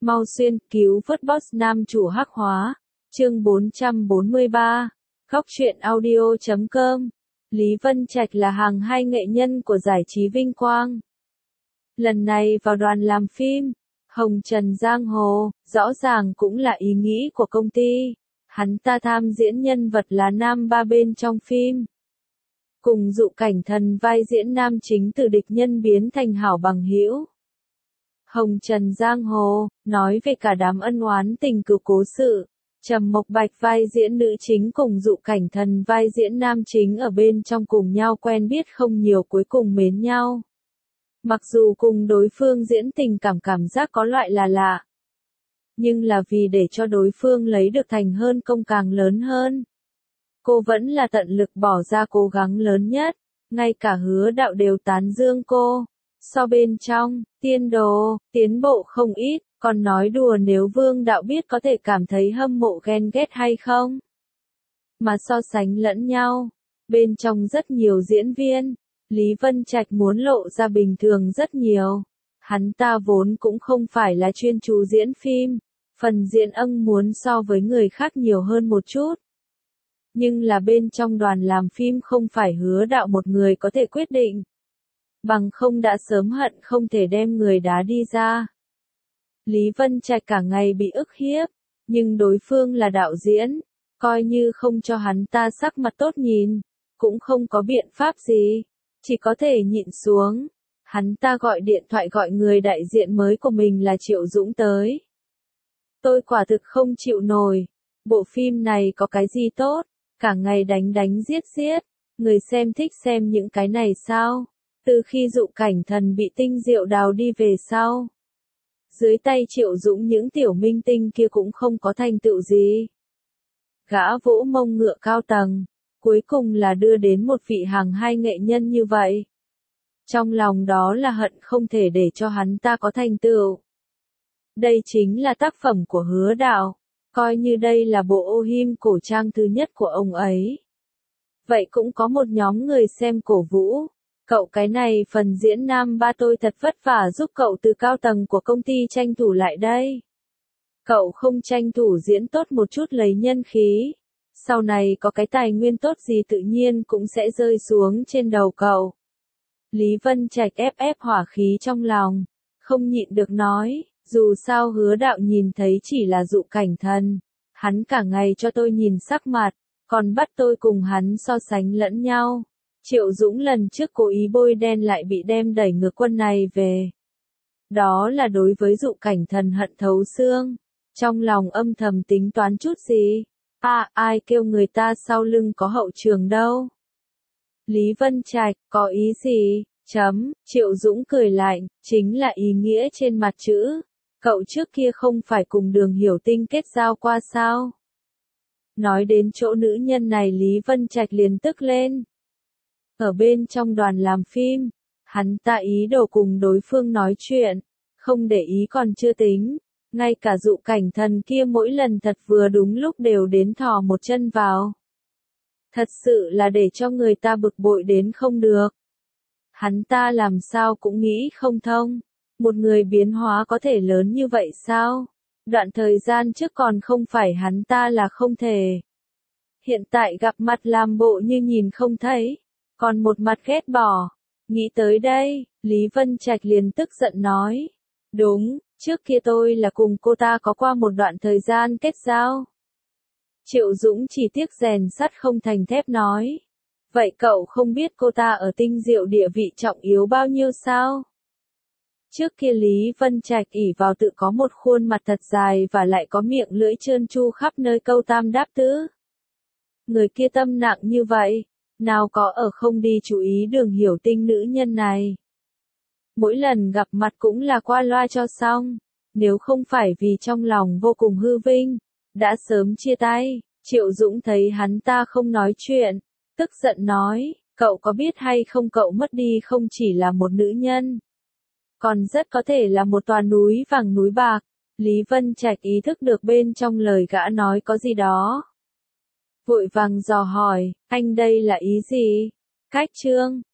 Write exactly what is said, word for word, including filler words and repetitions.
Mau xuyên, cứu vớt boss nam chủ hắc hóa. Chương bốn trăm bốn mươi ba. Góc truyện audio chấm com. Lý Vân Trạch là hàng hai nghệ nhân của giải trí vinh quang. Lần này vào đoàn làm phim, Hồng Trần Giang Hồ, rõ ràng cũng là ý nghĩ của công ty. Hắn ta tham diễn nhân vật là nam ba bên trong phim. Cùng Dụ Cảnh Thần vai diễn nam chính từ địch nhân biến thành hảo bằng hữu. Hồng Trần Giang Hồ, nói về cả đám ân oán tình cựu cố sự. Trầm Mộc Bạch vai diễn nữ chính cùng Dụ Cảnh Thần vai diễn nam chính ở bên trong cùng nhau quen biết không nhiều cuối cùng mến nhau. Mặc dù cùng đối phương diễn tình cảm cảm giác có loại là lạ. Nhưng là vì để cho đối phương lấy được thành hơn công càng lớn hơn. Cô vẫn là tận lực bỏ ra cố gắng lớn nhất, ngay cả Hứa Đạo đều tán dương cô. So bên trong, tiên đồ, tiến bộ không ít, còn nói đùa nếu Vương Đạo biết có thể cảm thấy hâm mộ ghen ghét hay không. Mà so sánh lẫn nhau, bên trong rất nhiều diễn viên, Lý Vân Trạch muốn lộ ra bình thường rất nhiều. Hắn ta vốn cũng không phải là chuyên chú diễn phim, phần diễn âng muốn so với người khác nhiều hơn một chút. Nhưng là bên trong đoàn làm phim không phải Hứa Đạo một người có thể quyết định. Bằng không đã sớm hận không thể đem người đá đi ra. Lý Vân Trạch cả ngày bị ức hiếp, nhưng đối phương là đạo diễn, coi như không cho hắn ta sắc mặt tốt nhìn, cũng không có biện pháp gì, chỉ có thể nhịn xuống. Hắn ta gọi điện thoại gọi người đại diện mới của mình là Triệu Dũng tới. Tôi quả thực không chịu nổi, bộ phim này có cái gì tốt, cả ngày đánh đánh giết giết, người xem thích xem những cái này sao? Từ khi Dụ Cảnh Thần bị Tinh Diệu đào đi về sau, dưới tay Triệu Dũng những tiểu minh tinh kia cũng không có thành tựu gì. Gã vỗ mông ngựa cao tầng, cuối cùng là đưa đến một vị hàng hai nghệ nhân như vậy. Trong lòng đó là hận không thể để cho hắn ta có thành tựu. Đây chính là tác phẩm của Hứa Đạo, coi như đây là bộ ô him cổ trang thứ nhất của ông ấy. Vậy cũng có một nhóm người xem cổ vũ. Cậu cái này phần diễn nam ba tôi thật vất vả giúp cậu từ cao tầng của công ty tranh thủ lại đây. Cậu không tranh thủ diễn tốt một chút lấy nhân khí. Sau này có cái tài nguyên tốt gì tự nhiên cũng sẽ rơi xuống trên đầu cậu. Lý Vân Trạch ép ép hỏa khí trong lòng. Không nhịn được nói, dù sao Hứa Đạo nhìn thấy chỉ là Dụ Cảnh Thần. Hắn cả ngày cho tôi nhìn sắc mặt, còn bắt tôi cùng hắn so sánh lẫn nhau. Triệu Dũng lần trước cố ý bôi đen lại bị đem đẩy ngược quân này về. Đó là đối với Dụ Cảnh Thần hận thấu xương. Trong lòng âm thầm tính toán chút gì. À, ai kêu người ta sau lưng có hậu trường đâu. Lý Vân Trạch, có ý gì? Chấm, Triệu Dũng cười lạnh, chính là ý nghĩa trên mặt chữ. Cậu trước kia không phải cùng Đường Hiểu Tinh kết giao qua sao? Nói đến chỗ nữ nhân này Lý Vân Trạch liền tức lên. Ở bên trong đoàn làm phim, hắn ta ý đồ cùng đối phương nói chuyện, không để ý còn chưa tính, ngay cả Dụ Cảnh Thần kia mỗi lần thật vừa đúng lúc đều đến thò một chân vào. Thật sự là để cho người ta bực bội đến không được. Hắn ta làm sao cũng nghĩ không thông, một người biến hóa có thể lớn như vậy sao? Đoạn thời gian trước còn không phải hắn ta là không thể. Hiện tại gặp mặt làm bộ như nhìn không thấy. Còn một mặt ghét bỏ. Nghĩ tới đây, Lý Vân Trạch liền tức giận nói. Đúng, trước kia tôi là cùng cô ta có qua một đoạn thời gian kết giao. Triệu Dũng chỉ tiếc rèn sắt không thành thép nói. Vậy cậu không biết cô ta ở Tinh Diệu địa vị trọng yếu bao nhiêu sao? Trước kia Lý Vân Trạch ỷ vào tự có một khuôn mặt thật dài và lại có miệng lưỡi trơn tru khắp nơi câu tam đáp tứ. Người kia tâm nặng như vậy. Nào có ở không đi chú ý Đường Hiểu Tinh nữ nhân này. Mỗi lần gặp mặt cũng là qua loa cho xong. Nếu không phải vì trong lòng vô cùng hư vinh, đã sớm chia tay. Triệu Dũng thấy hắn ta không nói chuyện, tức giận nói, cậu có biết hay không cậu mất đi không chỉ là một nữ nhân, còn rất có thể là một tòa núi vàng núi bạc. Lý Vân Trạch ý thức được bên trong lời gã nói có gì đó. Vội vàng dò hỏi, anh đây là ý gì? Cách chương,